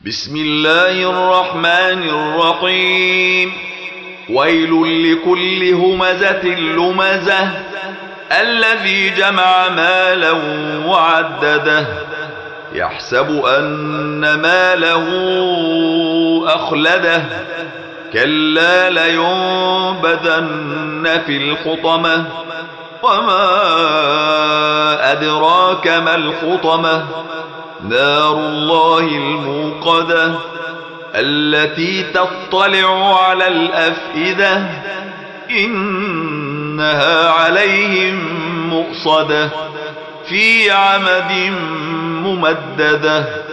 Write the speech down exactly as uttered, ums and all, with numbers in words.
بسم الله الرحمن الرحيم. ويل لكل همزة لمزة الذي جمع مالا وعدده يحسب أن ماله أخلده كلا لينبذن في الحطمة وما أدراك ما الحطمة نار الله الموقدة التي تطلع على الأفئدة إنها عليهم مؤصدة في عمد ممددة.